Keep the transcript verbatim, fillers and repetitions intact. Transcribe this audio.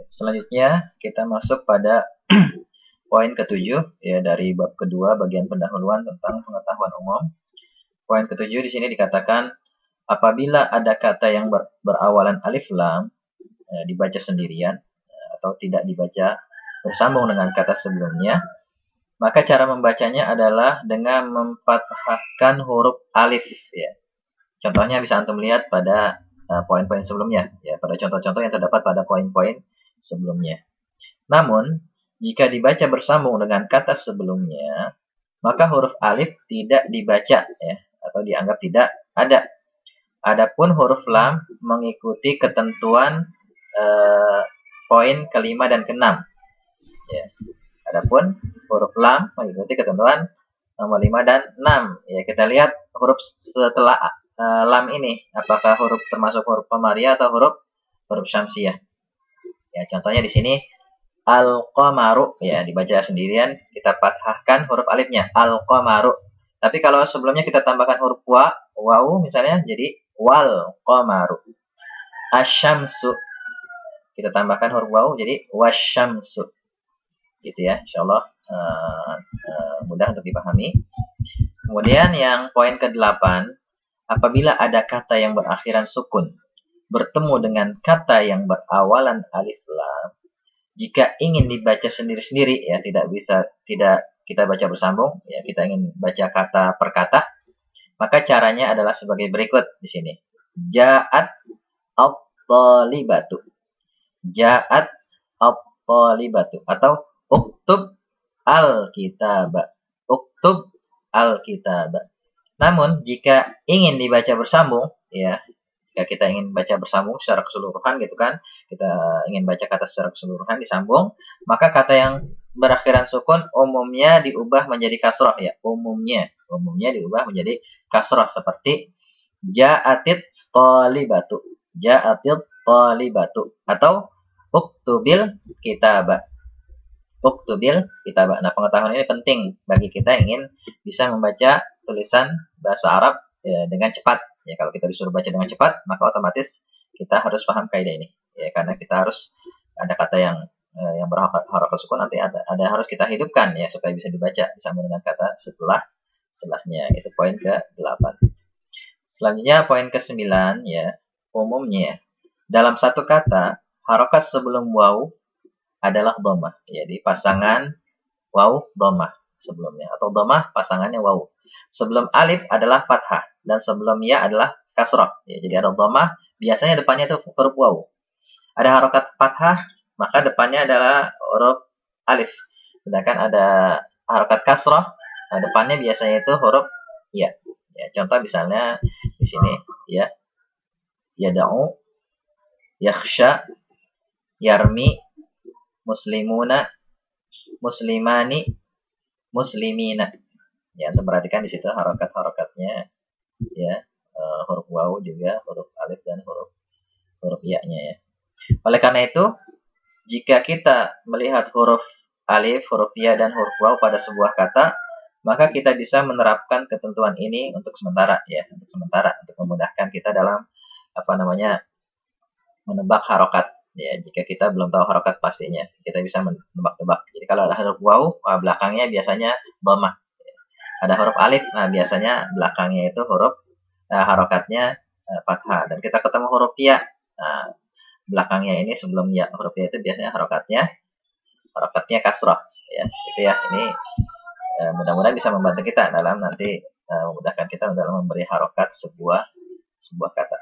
Selanjutnya kita masuk pada poin ketujuh ya dari bab kedua bagian pendahuluan tentang pengetahuan umum. Poin ketujuh di sini dikatakan apabila ada kata yang ber, berawalan alif lam ya, dibaca sendirian ya, atau tidak dibaca bersambung dengan kata sebelumnya, maka cara membacanya adalah dengan memfathahkan huruf alif ya. Contohnya bisa antum lihat pada poin-poin uh, sebelumnya ya, pada contoh-contoh yang terdapat pada poin-poin sebelumnya. Namun jika dibaca bersambung dengan kata sebelumnya, maka huruf alif tidak dibaca ya, atau dianggap tidak ada. Adapun huruf lam mengikuti ketentuan eh, poin kelima dan keenam. Ya. Adapun huruf lam mengikuti ketentuan nomor lima dan enam. Ya, kita lihat huruf setelah eh, lam ini, apakah huruf termasuk huruf pemaria atau huruf huruf syamsiah. Ya, contohnya di sini al-qamaru ya, dibaca sendirian, kita fathahkan huruf alifnya al-qamaru. Tapi kalau sebelumnya kita tambahkan huruf wa, wawu misalnya jadi wal qamaru. Asyamsu kita tambahkan huruf wawu jadi wasyamsu. Gitu ya, insyaallah uh, uh, mudah untuk dipahami. Kemudian yang poin kedelapan, apabila ada kata yang berakhiran sukun bertemu dengan kata yang berawalan alif lam, jika ingin dibaca sendiri-sendiri ya, tidak bisa tidak kita baca bersambung ya, kita ingin baca kata per kata, maka caranya adalah sebagai berikut di sini. Ja'at at-talibatu. Ja'at at-talibatu atau uktub al-kitaba. Uktub al-kitaba. Namun jika ingin dibaca bersambung ya, jika kita ingin baca bersambung secara keseluruhan gitu kan, kita ingin baca kata secara keseluruhan disambung, maka kata yang berakhiran sukun umumnya diubah menjadi kasroh ya, umumnya umumnya diubah menjadi kasroh seperti ja'atit talibatu, ja'atit talibatu atau uktubil kitaba, uktubil kitaba. Nah, pengetahuan ini penting bagi kita ingin bisa membaca tulisan bahasa Arab ya, dengan cepat. Ya, kalau kita disuruh baca dengan cepat, maka otomatis kita harus paham kaidah ini. Ya, karena kita harus ada kata yang eh, yang berharakat sukun, nanti ada ada harus kita hidupkan ya supaya bisa dibaca disambung dengan kata setelah setelahnya. Itu poin ke delapan. Selanjutnya poin ke sembilan ya, umumnya dalam satu kata harakat sebelum wawu adalah dhammah. Ya, di pasangan wawu dhammah sebelumnya, atau dhammah pasangannya wawu. Sebelum alif adalah fathah dan sebelum ya adalah kasrah. Ya, jadi ada dhammah, biasanya depannya itu huruf wawu. Ada harokat fathah, maka depannya adalah huruf alif. Sedangkan ada harokat kasrah, nah depannya biasanya itu huruf ya. Ya, contoh misalnya di sini ya, yada'u, yakhsha, yarmi, muslimuna, muslimani, muslimina. Ya, untuk perhatikan di situ harokat-harokatnya ya, uh, huruf wawu juga huruf alif dan huruf huruf ya-nya ya. Oleh karena itu, jika kita melihat huruf alif, huruf ya dan huruf wawu pada sebuah kata, maka kita bisa menerapkan ketentuan ini untuk sementara ya, untuk sementara untuk memudahkan kita dalam apa namanya menebak harokat ya. Jika kita belum tahu harokat pastinya, kita bisa menebak-tebak. Jadi kalau ada huruf wawu, belakangnya biasanya dhammah. Ada huruf alif, nah biasanya belakangnya itu huruf uh, harokatnya uh, fathah. Dan kita ketemu huruf ya, nah, belakangnya ini sebelum ya huruf ya itu biasanya harokatnya harokatnya kasrah ya. Itu ya, ini uh, mudah-mudahan bisa membantu kita dalam nanti uh, memudahkan kita dalam memberi harokat sebuah sebuah kata.